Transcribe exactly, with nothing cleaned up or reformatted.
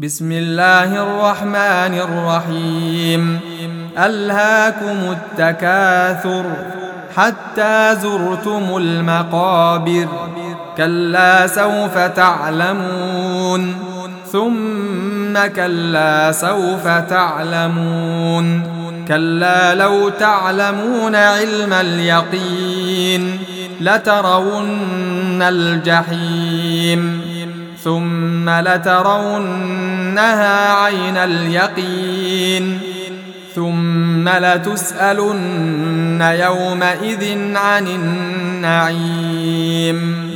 بسم الله الرحمن الرحيم. ألهاكم التكاثر حتى زرتم المقابر، كلا سوف تعلمون ثم كلا سوف تعلمون، كلا لو تعلمون علم اليقين لترون الجحيم ثم لترونها عين اليقين ثم لتسألن يومئذ عن النعيم.